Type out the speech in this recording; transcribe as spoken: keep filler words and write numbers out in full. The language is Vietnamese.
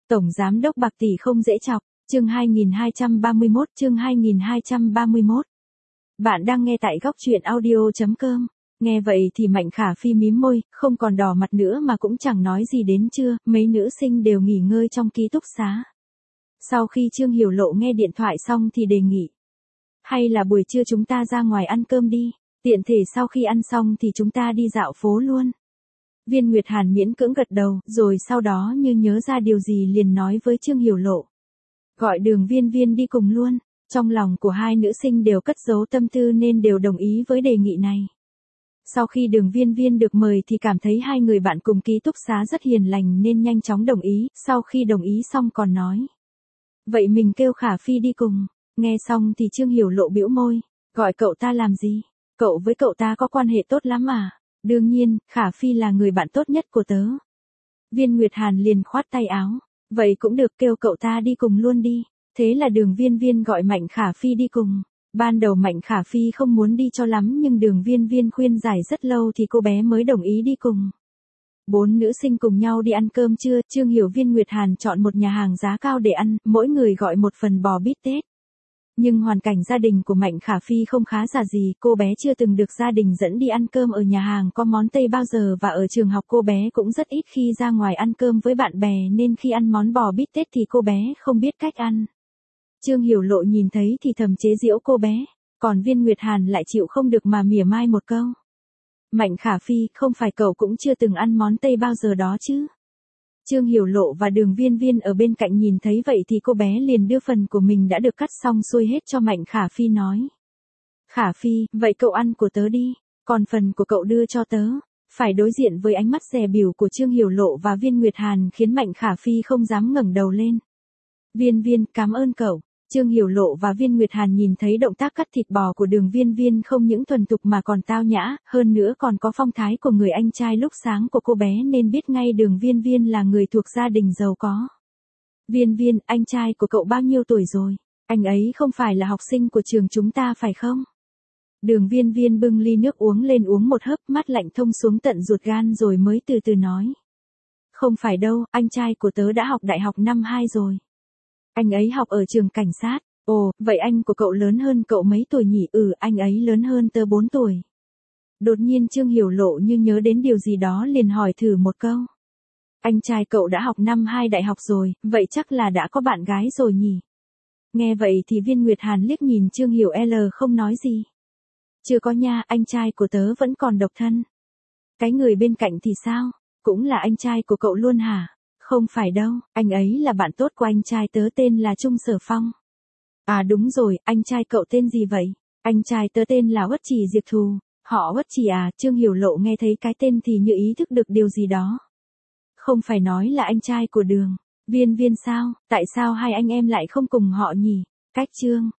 Tổng giám đốc bạc tỷ không dễ chọc, chương hai nghìn hai trăm ba mươi mốt, chương hai nghìn hai trăm ba mươi mốt. Bạn đang nghe tại góc truyện audio chấm com. Nghe vậy thì Mạnh Khả Phi mím môi, không còn đỏ mặt nữa mà cũng chẳng nói gì đến trưa, mấy nữ sinh đều nghỉ ngơi trong ký túc xá. Sau khi Trương Hiểu Lộ nghe điện thoại xong thì đề nghị. Hay là buổi trưa chúng ta ra ngoài ăn cơm đi, tiện thể sau khi ăn xong thì chúng ta đi dạo phố luôn. Viên Nguyệt Hàn miễn cưỡng gật đầu, rồi sau đó như nhớ ra điều gì liền nói với Trương Hiểu Lộ. Gọi Đường Viên Viên đi cùng luôn, trong lòng của hai nữ sinh đều cất giấu tâm tư nên đều đồng ý với đề nghị này. Sau khi Đường Viên Viên được mời thì cảm thấy hai người bạn cùng ký túc xá rất hiền lành nên nhanh chóng đồng ý, sau khi đồng ý xong còn nói. Vậy mình kêu Khả Phi đi cùng, nghe xong thì Trương Hiểu Lộ bĩu môi, gọi cậu ta làm gì, cậu với cậu ta có quan hệ tốt lắm à? Đương nhiên, Khả Phi là người bạn tốt nhất của tớ. Viên Nguyệt Hàn liền khoát tay áo. Vậy cũng được, kêu cậu ta đi cùng luôn đi. Thế là Đường Viên Viên gọi Mạnh Khả Phi đi cùng. Ban đầu Mạnh Khả Phi không muốn đi cho lắm nhưng Đường Viên Viên khuyên giải rất lâu thì cô bé mới đồng ý đi cùng. Bốn nữ sinh cùng nhau đi ăn cơm trưa, Trương Hiểu Viên Nguyệt Hàn chọn một nhà hàng giá cao để ăn, mỗi người gọi một phần bò bít tết. Nhưng hoàn cảnh gia đình của Mạnh Khả Phi không khá giả gì, cô bé chưa từng được gia đình dẫn đi ăn cơm ở nhà hàng có món Tây bao giờ và ở trường học cô bé cũng rất ít khi ra ngoài ăn cơm với bạn bè nên khi ăn món bò bít tết thì cô bé không biết cách ăn. Trương Hiểu Lộ nhìn thấy thì thầm chế giễu cô bé, còn Viên Nguyệt Hàn lại chịu không được mà mỉa mai một câu. Mạnh Khả Phi, không phải cậu cũng chưa từng ăn món Tây bao giờ đó chứ? Trương Hiểu Lộ và Đường Viên Viên ở bên cạnh nhìn thấy vậy thì cô bé liền đưa phần của mình đã được cắt xong xuôi hết cho Mạnh Khả Phi nói. Khả Phi, vậy cậu ăn của tớ đi, còn phần của cậu đưa cho tớ. Phải đối diện với ánh mắt dè bỉu của Trương Hiểu Lộ và Viên Nguyệt Hàn khiến Mạnh Khả Phi không dám ngẩng đầu lên. Viên Viên, cảm ơn cậu. Trương Hiểu Lộ và Viên Nguyệt Hàn nhìn thấy động tác cắt thịt bò của Đường Viên Viên không những thuần thục mà còn tao nhã, hơn nữa còn có phong thái của người anh trai lúc sáng của cô bé nên biết ngay Đường Viên Viên là người thuộc gia đình giàu có. Viên Viên, anh trai của cậu bao nhiêu tuổi rồi? Anh ấy không phải là học sinh của trường chúng ta phải không? Đường Viên Viên bưng ly nước uống lên uống một hớp, mắt lạnh thông xuống tận ruột gan rồi mới từ từ nói. Không phải đâu, anh trai của tớ đã học đại học năm hai rồi. Anh ấy học ở trường cảnh sát. Ồ, vậy anh của cậu lớn hơn cậu mấy tuổi nhỉ? Ừ, anh ấy lớn hơn tớ bốn tuổi. Đột nhiên Trương Hiểu Lộ như nhớ đến điều gì đó liền hỏi thử một câu. Anh trai cậu đã học năm hai đại học rồi, vậy chắc là đã có bạn gái rồi nhỉ? Nghe vậy thì Viên Nguyệt Hàn liếc nhìn Trương Hiểu L không nói gì. Chưa có nha, anh trai của tớ vẫn còn độc thân. Cái người bên cạnh thì sao? Cũng là anh trai của cậu luôn hả? Không phải đâu, anh ấy là bạn tốt của anh trai tớ tên là Trung Sở Phong. À đúng rồi, anh trai cậu tên gì vậy? Anh trai tớ tên là Uất Trì Diệp Thù. Họ Uất Trì à? Trương Hiểu Lộ nghe thấy cái tên thì như ý thức được điều gì đó. Không phải nói là anh trai của Đường Viên Viên sao? Tại sao hai anh em lại không cùng họ nhỉ? Cách Trương